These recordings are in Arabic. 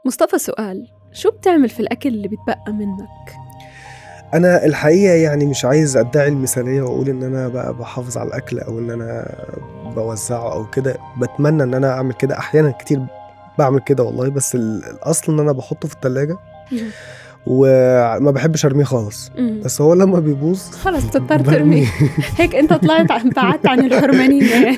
مصطفى، سؤال: شو بتعمل في الأكل اللي بيتبقى منك؟ أنا الحقيقة يعني مش عايز أدعي المثالية وأقول إن أنا بقى بحافظ على الأكل أو إن أنا بوزعه أو كده. بتمنى إن أنا أعمل كده، أحيانا كتير بعمل كده والله، بس الأصل إن أنا بحطه في التلاجة مم. وما بحبش أرميه خالص. مم. بس هو لما بيبوظ خلص بتضطر ترميه. برميه. هيك أنت بعدت عن الحرمانية يعني.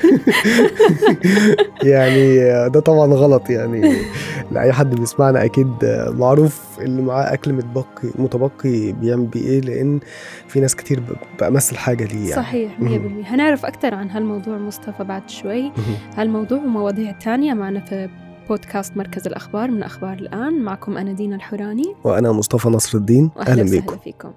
يعني ده طبعا غلط يعني. لأي حد بيسمعنا أكيد معروف اللي معاه أكل متبقي بيعمل بيه إيه، لأن في ناس كتير بأمس الحاجة ليه يعني. صحيح 100%. هنعرف أكتر عن هالموضوع مصطفى بعد شوي. هالموضوع ومواضيع تانية معنا في بودكاست مركز الأخبار من أخبار الآن. معكم أنا دينا الحوراني وأنا مصطفى نصر الدين. وأهلا أهلا وسهلا بيكم. فيكم.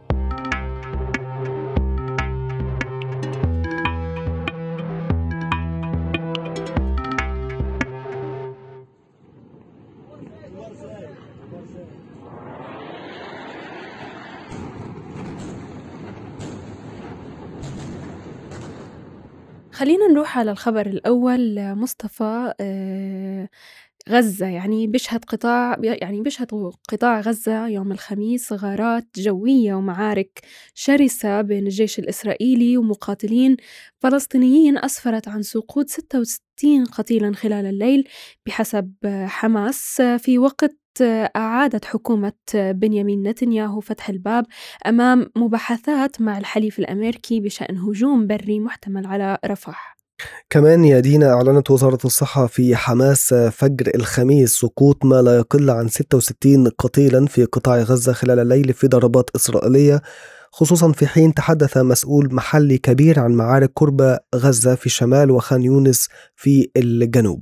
خلينا نروح على الخبر الأول مصطفى. غزة يعني بيشهد قطاع غزة يوم الخميس غارات جوية ومعارك شرسة بين الجيش الإسرائيلي ومقاتلين فلسطينيين أسفرت عن سقوط 66 قتيلا خلال الليل بحسب حماس، في وقت أعادت حكومة بنيامين نتنياهو فتح الباب أمام مباحثات مع الحليف الأمريكي بشأن هجوم بري محتمل على رفح. كمان يا دينا، أعلنت وزارة الصحة في حماس فجر الخميس سقوط ما لا يقل عن 66 قتيلا في قطاع غزة خلال الليل في ضربات إسرائيلية، خصوصا في حين تحدث مسؤول محلي كبير عن معارك قرب غزة في الشمال وخان يونس في الجنوب.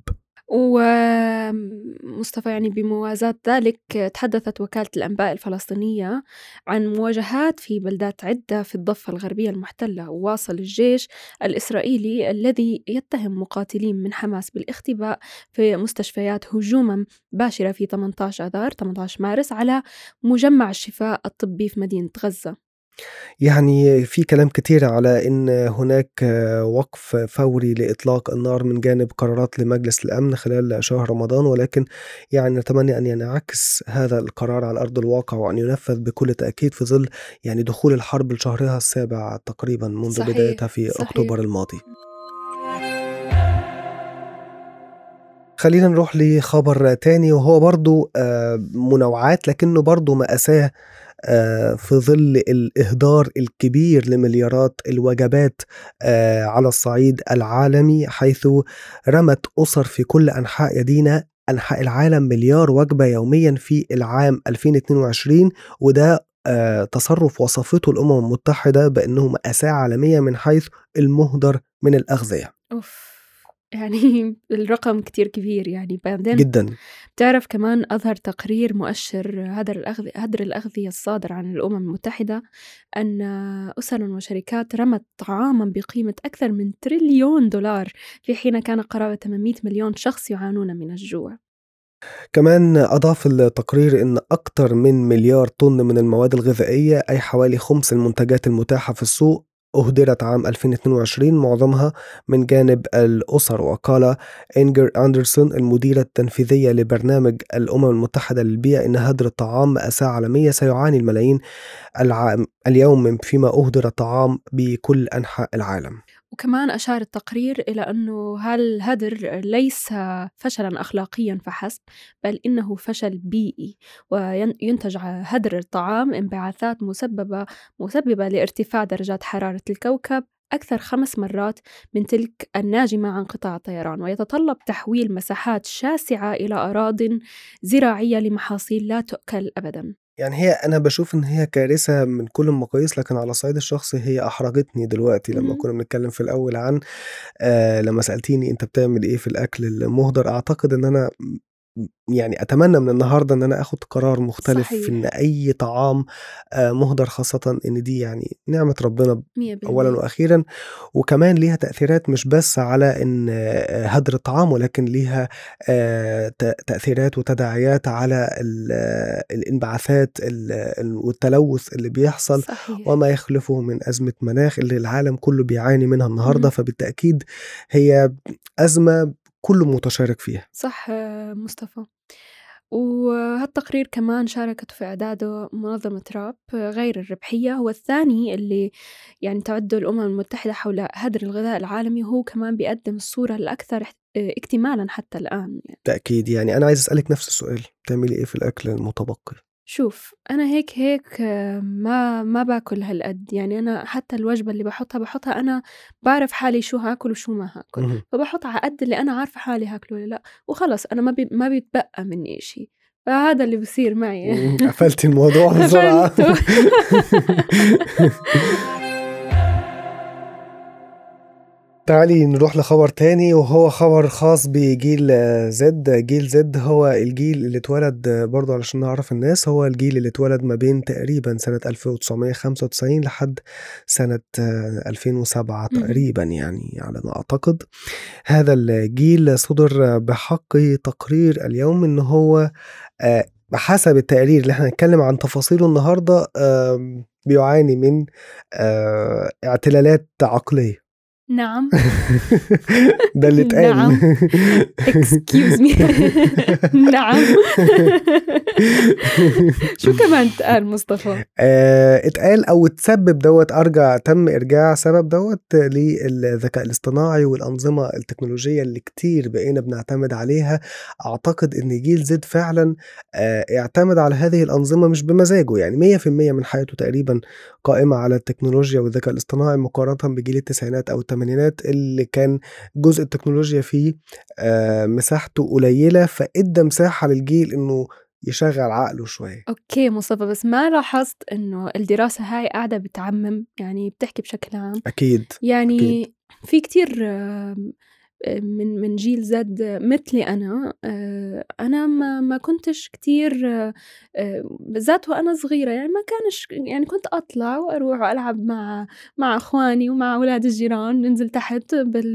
ومصطفى يعني بموازاة ذلك تحدثت وكالة الأنباء الفلسطينية عن مواجهات في بلدات عدة في الضفة الغربية المحتلة، وواصل الجيش الإسرائيلي الذي يتهم مقاتلين من حماس بالاختباء في مستشفيات هجوما باشرة في 18 مارس على مجمع الشفاء الطبي في مدينة غزة. يعني في كلام كتير على إن هناك وقف فوري لإطلاق النار من جانب قرارات لمجلس الأمن خلال شهر رمضان، ولكن يعني نتمنى أن ينعكس هذا القرار على أرض الواقع وأن ينفذ بكل تأكيد في ظل يعني دخول الحرب لشهرها السابع تقريبا منذ بدايتها في صحيح. أكتوبر الماضي. خلينا نروح لخبر تاني، وهو برضو منوعات لكنه برضو مأساة في ظل الإهدار الكبير لمليارات الوجبات على الصعيد العالمي، حيث رمت أسر في كل أنحاء العالم مليار وجبة يوميا في العام 2022، وده تصرف وصفته الأمم المتحدة بأنه مأساة عالمية من حيث المهدر من الأغذية. أوف، يعني الرقم كتير كبير. يعني بعدين جدا. بتعرف كمان أظهر تقرير مؤشر هدر الأغذية الصادر عن الأمم المتحدة أن أسر وشركات رمت طعاما بقيمة أكثر من تريليون دولار، في حين كان قرابة 800 مليون شخص يعانون من الجوع. كمان أضاف التقرير أن أكثر من مليار طن من المواد الغذائية، أي حوالي خمس المنتجات المتاحة في السوق، أهدرت عام 2022 معظمها من جانب الأسر. وقال إنجر أندرسون المديرة التنفيذية لبرنامج الأمم المتحدة للبيئة إن هدر الطعام مأساة عالمية سيعاني الملايين اليوم فيما أهدر طعام بكل أنحاء العالم. وكمان أشار التقرير إلى أنه هالهدر ليس فشلاً أخلاقياً فحسب، بل إنه فشل بيئي، وينتج هدر الطعام انبعاثات مسببة لارتفاع درجات حرارة الكوكب أكثر 5 مرات من تلك الناجمة عن قطاع الطيران، ويتطلب تحويل مساحات شاسعة إلى أراضٍ زراعية لمحاصيل لا تؤكل أبداً. يعني أنا بشوف إن هي كارثة من كل المقاييس، لكن على الصعيد الشخصي هي أحرجتني دلوقتي لما مهم. كنا بنتكلم في الأول عن لما سألتيني أنت بتعمل إيه في الأكل المهدر. أعتقد إن أنا يعني أتمنى من النهاردة إن أنا أخد قرار مختلف في إن صحيح أي طعام مهدر، خاصة إن دي يعني نعمة ربنا أولا 100%. وأخيرا، وكمان ليها تأثيرات مش بس على إن هدر الطعام، ولكن ليها تأثيرات وتداعيات على الانبعاثات والتلوث اللي بيحصل صحيح. وما يخلفه من أزمة مناخ اللي العالم كله بيعاني منها النهاردة. مهم. فبالتأكيد هي أزمة كله متشارك فيها. صح مصطفى. وهالتقرير كمان شاركته في إعداده منظمة راب غير الربحية، هو الثاني اللي يعني تعده الأمم المتحدة حول هدر الغذاء العالمي، وهو كمان بيقدم الصورة الأكثر اكتمالاً حتى الآن يعني. تأكيد. يعني أنا عايز أسألك نفس السؤال، بتعملي إيه في الأكل المتبقي؟ شوف أنا هيك ما باكل هالقد، يعني أنا حتى الوجبة اللي بحطها أنا بعرف حالي شو هاكل وشو ما هاكل، مهم. فبحط على قد اللي أنا عارفة حالي هاكله ولا لأ، وخلص أنا ما بيتبقى مني إشي، فهذا اللي بصير معي. قفلت الموضوع بسرعة. قفلته. تعالي نروح لخبر تاني، وهو خبر خاص بجيل زد. جيل زد هو الجيل اللي اتولد، برضو علشان نعرف الناس، هو الجيل اللي اتولد ما بين تقريبا سنة 1995 لحد سنة 2007 تقريبا، يعني على ما أعتقد. هذا الجيل صدر بحق تقرير اليوم إن هو بحسب التقرير اللي احنا هنتكلم عن تفاصيله النهاردة بيعاني من اعتلالات عقلية. نعم. ده اللي اتقال. نعم. excuse me. نعم. شو كمان اتقال مصطفى؟ اتقال او اتسبب تم ارجاع سبب للذكاء الاصطناعي والانظمه التكنولوجيه اللي كتير بقينا بنعتمد عليها. اعتقد ان جيل زد فعلا اعتمد على هذه الانظمه مش بمزاجه، يعني 100% من حياته تقريبا قائمه على التكنولوجيا والذكاء الاصطناعي، مقارنه بجيل التسعينات او الثمانينات اللي كان جزء التكنولوجيا فيه مساحته قليله، فادى مساحه للجيل انه يشغل عقله شوية. أوكي مصطفى، بس ما لاحظت إنه الدراسة هاي قاعدة بتعمم، يعني بتحكي بشكل عام. أكيد. يعني أكيد. في كتير من جيل زد مثلي أنا ما كنتش كتير بالذات وأنا صغيرة، يعني ما كانش، يعني كنت أطلع وأروح وألعب مع أخواني ومع أولاد الجيران، ننزل تحت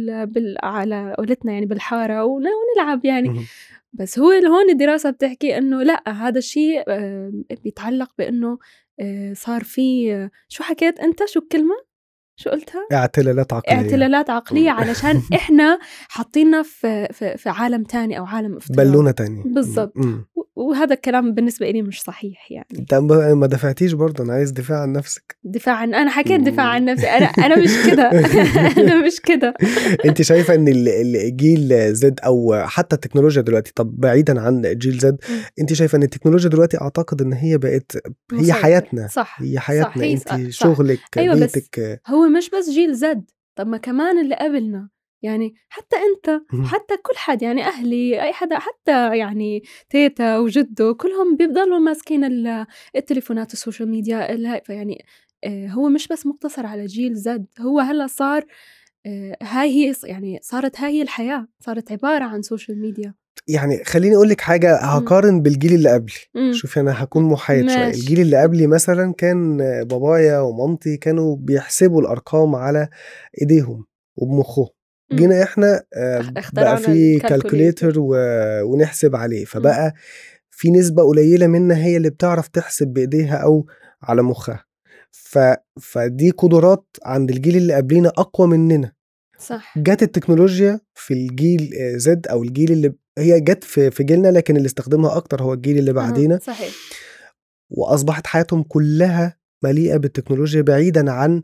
على قولتنا يعني بالحارة ونلعب يعني. بس هون الدراسة بتحكي إنه لأ، هذا الشيء بيتعلق بإنه صار في شو حكيت أنت، شو الكلمة؟ شو قلتها؟ اعتلالات عقلية علشان إحنا حاطيننا في عالم تاني أو عالم افتراضي، بالونة تانية بالضبط. وهذا الكلام بالنسبة لي مش صحيح يعني. انت ما دفعتيش برضه، أنا عايز دفاع عن نفسك. أنا حكيت دفاع عن نفسي، أنا مش كده. أنا مش كده. أنت شايفة إن الجيل زد أو حتى التكنولوجيا دلوقتي، طب بعيدا عن جيل زد، أنت شايفة إن التكنولوجيا دلوقتي أعتقد إن هي بقت هي حياتنا. صح. هي حياتنا. صح. أنت شغلك. أيوة، بيتك. بس هو مش بس جيل زد، طب ما كمان اللي قبلنا، يعني حتى أنت حتى كل حد، يعني أهلي أي حدا، حتى يعني تيتا وجدو كلهم بيفضلوا ماسكين التليفونات السوشيال ميديا فيعني هو مش بس مقتصر على جيل زد، هو هلا صار هاي هي، يعني صارت هاي هي الحياة، صارت عبارة عن سوشيال ميديا. يعني خليني أقول لك حاجة، هقارن بالجيل اللي قبلي. شوفي أنا هكون محايد شوية. الجيل اللي قبلي مثلا كان بابايا ومامتي كانوا بيحسبوا الأرقام على إيديهم وبمخهم. جينا إحنا بقى في كالكوليتر ونحسب عليه، فبقى في نسبة قليلة منا هي اللي بتعرف تحسب بإيديها أو على مخها. فدي قدرات عند الجيل اللي قبلنا أقوى مننا. صح. جات التكنولوجيا في الجيل زد أو الجيل اللي هي جت في جيلنا، لكن اللي استخدمها أكتر هو الجيل اللي بعدينا. صحيح. وأصبحت حياتهم كلها مليئة بالتكنولوجيا بعيدا عن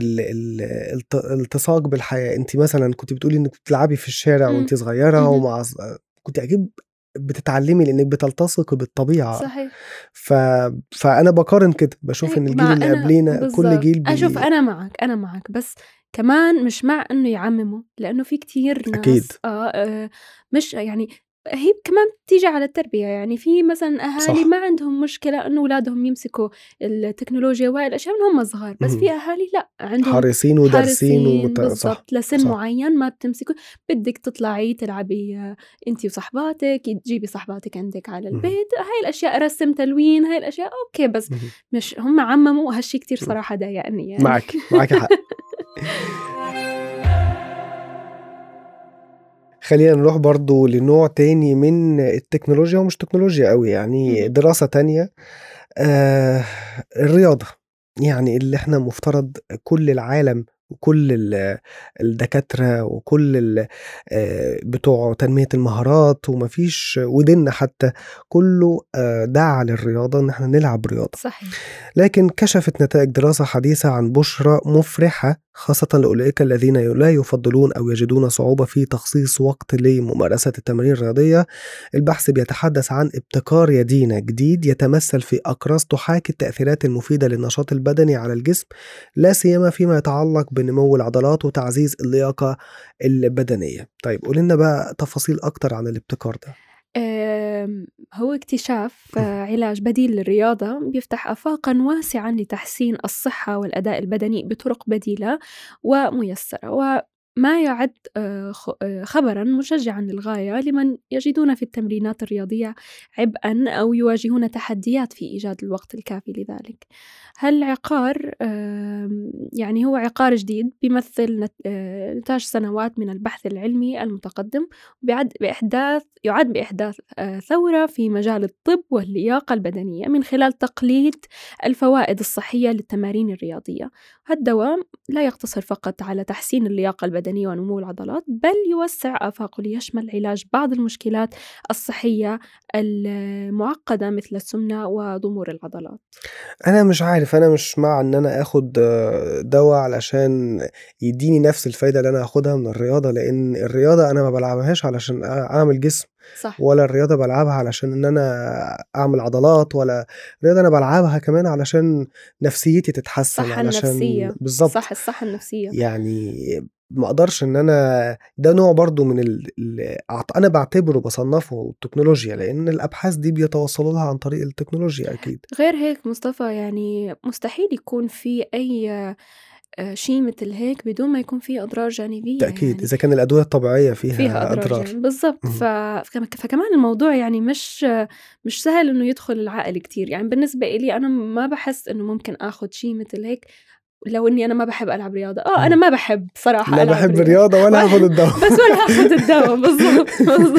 الالتصاق بالحياة. انت مثلا كنت بتقولي انك بتلعبي في الشارع وانت صغيرة ومع كنت أكيد بتتعلمي لأنك بتلتصق بالطبيعة. صحيح. فأنا بقارن كده، بشوف ان الجيل اللي قبلينا كل جيل أشوف أنا معك بس كمان مش مع إنه يعمموا، لأنه في كتير ناس أكيد. مش يعني هي كمان بتيجي على التربية، يعني في مثلا أهالي صح. ما عندهم مشكلة إنه أولادهم يمسكوا التكنولوجيا وهاي الأشياء من هم صغار، بس في أهالي لا، عندهم حارسين ودارسين بالضبط لسن معين ما بتمسكوا، بدك تطلعي تلعبي أنتي وصحباتك، تجيبي صحباتك عندك على البيت، هاي الأشياء رسم تلوين، هاي الأشياء أوكي، بس مش هم عمموا، وهالشي كتير صراحة ضايقني يعني. معك حق. خلينا نروح برضو لنوع تاني من التكنولوجيا، ومش تكنولوجيا قوي يعني دراسة تانية. الرياضة، يعني اللي احنا مفترض كل العالم وكل الدكاترة وكل بتوع تنمية المهارات ومفيش وديننا حتى كله دعا للرياضة إن احنا نلعب رياضة. صحيح. لكن كشفت نتائج دراسة حديثة عن بشرى مفرحة خاصة لأولئك الذين لا يفضلون أو يجدون صعوبة في تخصيص وقت لممارسة التمارين الرياضية. البحث بيتحدث عن ابتكار يدينا جديد يتمثل في أقراص تحاكي التأثيرات المفيدة للنشاط البدني على الجسم، لا سيما فيما يتعلق بنمو العضلات وتعزيز اللياقة البدنية. طيب قول لنا بقى تفاصيل أكتر عن الابتكار ده. هو اكتشاف علاج بديل للرياضة بيفتح آفاقا واسعا لتحسين الصحة والأداء البدني بطرق بديلة وميسرة، وما يعد خبرا مشجعا للغاية لمن يجدون في التمرينات الرياضية عبئا أو يواجهون تحديات في إيجاد الوقت الكافي لذلك. هالعقار يعني هو عقار جديد بيمثل نتاج سنوات من البحث العلمي المتقدم، يعد بإحداث ثورة في مجال الطب واللياقة البدنية من خلال تقليد الفوائد الصحية للتمارين الرياضية. هالدواء لا يقتصر فقط على تحسين اللياقة البدنية ونمو العضلات، بل يوسع آفاقه ليشمل علاج بعض المشكلات الصحية المعقدة مثل السمنة وضمور العضلات. أنا مش عارف، أنا مش مع إن أنا أخد دواء علشان يديني نفس الفايدة اللي أنا أخدها من الرياضة، لأن الرياضة أنا ما بلعبهاش علشان أعمل جسم، صح. ولا الرياضة بلعبها علشان إن أنا أعمل عضلات، ولا الرياضة أنا بلعبها كمان علشان نفسيتي تتحسن، صحة علشان النفسية. بالظبط صح، الصحة النفسية. يعني ما اقدرش ان انا ده نوع برضو من انا بعتبره بصنفه التكنولوجيا، لان الابحاث دي بيتوصلوا لها عن طريق التكنولوجيا اكيد. غير هيك مصطفى، يعني مستحيل يكون في اي شيء مثل هيك بدون ما يكون فيه اضرار جانبية. تأكيد يعني اذا كان الادوية الطبيعية فيها اضرار بالضبط. فكمان الموضوع يعني مش سهل انه يدخل العقل كتير. يعني بالنسبة إلي انا ما بحس انه ممكن اخذ شيء مثل هيك لو اني انا ما بحب العب رياضه. انا ما بحب صراحه لا العب بحب رياضه ولا هاخد الدواء بس ولا هاخد الدواء. بالضبط.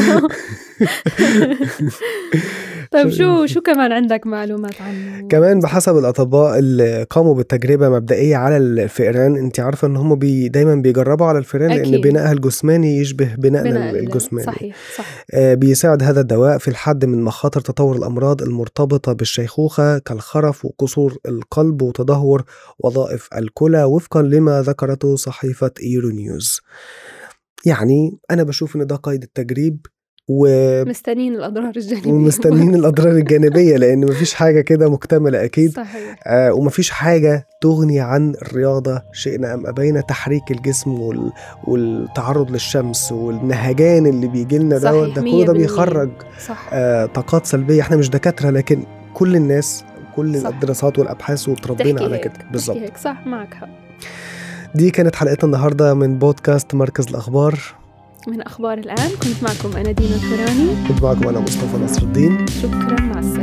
طيب شو كمان عندك معلومات عنه؟ كمان بحسب الأطباء اللي قاموا بالتجربة مبدئية على الفئران، انت عارفة ان هم دايما بيجربوا على الفئران لأن بناءها الجسماني يشبه بناءنا الجسماني. صحيح. بيساعد هذا الدواء في الحد من مخاطر تطور الأمراض المرتبطة بالشيخوخة كالخرف وقصور القلب وتدهور وظائف الكلى، وفقا لما ذكرته صحيفة ايرونيوز. يعني أنا بشوف ان ده قيد التجريب ومستنين الأضرار الجانبية لأن مفيش حاجة كده مكتملة أكيد. صحيح. ومفيش حاجة تغني عن الرياضة شئنا أم أبينا. تحريك الجسم والتعرض للشمس والنهجان اللي بيجيلنا ده كله ده بيخرج طاقات سلبية. احنا مش دكاترة لكن كل الناس كل الدراسات والأبحاث وتربينا على كده بالضبط. صح، معك حق. دي كانت حلقتنا النهاردة من بودكاست مركز الأخبار من أخبار الآن. كنت معكم أنا دينا الفراني. كنت معكم أنا مصطفى نصر الدين. شكرا، مع السلامة.